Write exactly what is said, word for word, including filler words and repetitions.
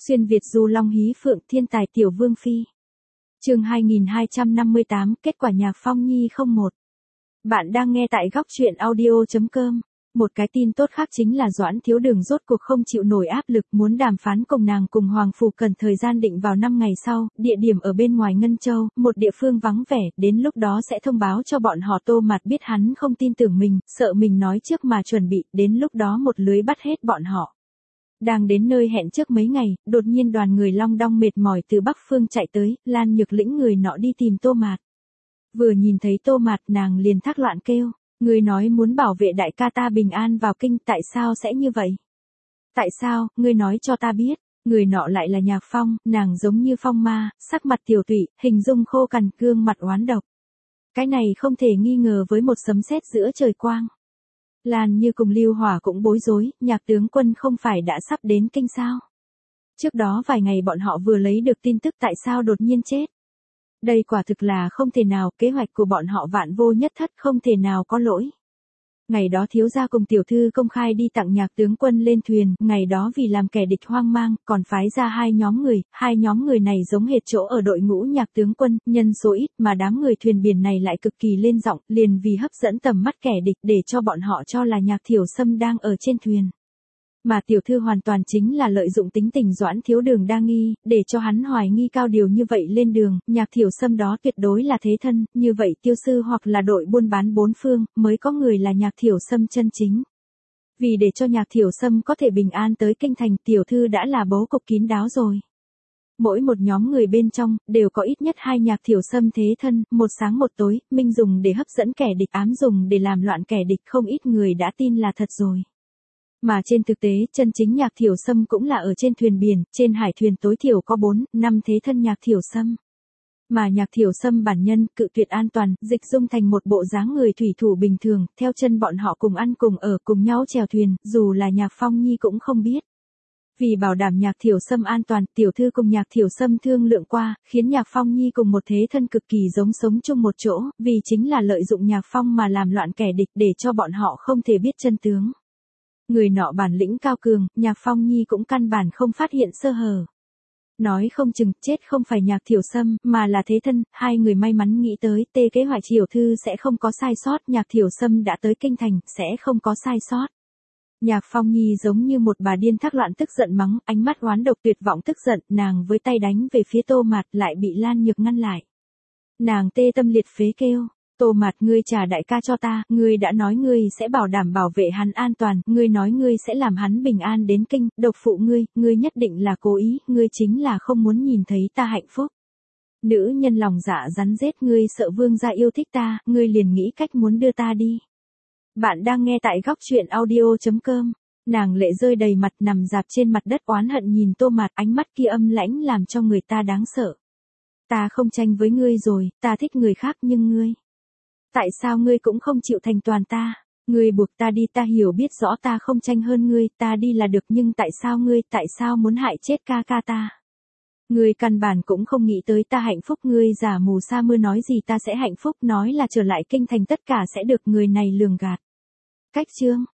Xuyên Việt du long hí phượng thiên tài tiểu vương phi. Chương hai nghìn hai trăm năm mươi tám, kết quả nhạc Phong Nhi không một. Bạn đang nghe tại góc truyện audio chấm com. Một cái tin tốt khác chính là Doãn Thiếu Đường rốt cuộc không chịu nổi áp lực muốn đàm phán cùng nàng cùng Hoàng Phủ cần thời gian định vào năm ngày sau, địa điểm ở bên ngoài Ngân Châu, một địa phương vắng vẻ, đến lúc đó sẽ thông báo cho bọn họ Tô Mạt biết hắn không tin tưởng mình, sợ mình nói trước mà chuẩn bị, đến lúc đó một lưới bắt hết bọn họ. Đang đến nơi hẹn trước mấy ngày, đột nhiên đoàn người long đong mệt mỏi từ Bắc Phương chạy tới, Lan Nhược Lĩnh người nọ đi tìm Tô Mạt. Vừa nhìn thấy Tô Mạt nàng liền thác loạn kêu. Ngươi nói muốn bảo vệ đại ca ta bình an vào kinh, tại sao sẽ như vậy? Tại sao, ngươi nói cho ta biết. Người nọ lại là Nhạc Phong, nàng giống như phong ma, sắc mặt tiểu tụy, hình dung khô cằn, gương mặt oán độc. Cái này không thể nghi ngờ với một sấm sét giữa trời quang. Lan Như cùng Lưu Hỏa cũng bối rối, Nhạc tướng quân không phải đã sắp đến kinh sao? Trước đó vài ngày bọn họ vừa lấy được tin tức tại sao đột nhiên chết. Đây quả thực là không thể nào, kế hoạch của bọn họ vạn vô nhất thất, không thể nào có lỗi. Ngày đó thiếu gia cùng tiểu thư công khai đi tặng Nhạc tướng quân lên thuyền, ngày đó vì làm kẻ địch hoang mang, còn phái ra hai nhóm người, hai nhóm người này giống hệt chỗ ở đội ngũ Nhạc tướng quân, nhân số ít mà đám người thuyền biển này lại cực kỳ lên giọng, liền vì hấp dẫn tầm mắt kẻ địch để cho bọn họ cho là Nhạc Thiểu Sâm đang ở trên thuyền. Mà tiểu thư hoàn toàn chính là lợi dụng tính tình Doãn Thiếu Đường đa nghi, để cho hắn hoài nghi cao điều như vậy lên đường, Nhạc Thiểu Sâm đó tuyệt đối là thế thân, như vậy tiêu sư hoặc là đội buôn bán bốn phương, mới có người là Nhạc Thiểu Sâm chân chính. Vì để cho Nhạc Thiểu Sâm có thể bình an tới kinh thành, tiểu thư đã là bố cục kín đáo rồi. Mỗi một nhóm người bên trong, đều có ít nhất hai Nhạc Thiểu Sâm thế thân, một sáng một tối, minh dùng để hấp dẫn kẻ địch, ám dùng để làm loạn kẻ địch, không ít người đã tin là thật rồi. Mà trên thực tế, chân chính Nhạc Thiểu Sâm cũng là ở trên thuyền biển, trên hải thuyền tối thiểu có bốn, năm thế thân Nhạc Thiểu Sâm. Mà Nhạc Thiểu Sâm bản nhân, cự tuyệt an toàn, dịch dung thành một bộ dáng người thủy thủ bình thường, theo chân bọn họ cùng ăn cùng ở, cùng nhau chèo thuyền, dù là Nhạc Phong Nhi cũng không biết. Vì bảo đảm Nhạc Thiểu Sâm an toàn, tiểu thư cùng Nhạc Thiểu Sâm thương lượng qua, khiến Nhạc Phong Nhi cùng một thế thân cực kỳ giống sống chung một chỗ, vì chính là lợi dụng Nhạc Phong mà làm loạn kẻ địch để cho bọn họ không thể biết chân tướng. Người nọ bản lĩnh cao cường, Nhạc Phong Nhi cũng căn bản không phát hiện sơ hở. Nói không chừng, chết không phải Nhạc Thiểu Sâm, mà là thế thân, hai người may mắn nghĩ tới, tê kế hoạch tiểu thư sẽ không có sai sót, Nhạc Thiểu Sâm đã tới kinh thành, sẽ không có sai sót. Nhạc Phong Nhi giống như một bà điên thác loạn tức giận mắng, ánh mắt oán độc tuyệt vọng tức giận, nàng với tay đánh về phía Tô Mạt lại bị Lan Nhược ngăn lại. Nàng tê tâm liệt phế kêu. Tô Mạt, ngươi trả đại ca cho ta, ngươi đã nói ngươi sẽ bảo đảm bảo vệ hắn an toàn, ngươi nói ngươi sẽ làm hắn bình an đến kinh, độc phụ ngươi, ngươi nhất định là cố ý, ngươi chính là không muốn nhìn thấy ta hạnh phúc. Nữ nhân lòng dạ rắn rết, ngươi sợ vương gia yêu thích ta, ngươi liền nghĩ cách muốn đưa ta đi. Bạn đang nghe tại góc truyện audio chấm com. Nàng lệ rơi đầy mặt nằm dạp trên mặt đất oán hận nhìn Tô Mạt, ánh mắt kia âm lãnh làm cho người ta đáng sợ. Ta không tranh với ngươi rồi, ta thích người khác nhưng ngươi. Tại sao ngươi cũng không chịu thành toàn ta? Ngươi buộc ta đi, ta hiểu biết rõ ta không tranh hơn ngươi, ta đi là được, nhưng tại sao ngươi, tại sao muốn hại chết ca ca ta? Ngươi căn bản cũng không nghĩ tới ta hạnh phúc, ngươi giả mù sa mưa nói gì ta sẽ hạnh phúc, nói là trở lại kinh thành tất cả sẽ được, người này lường gạt. Cách chương,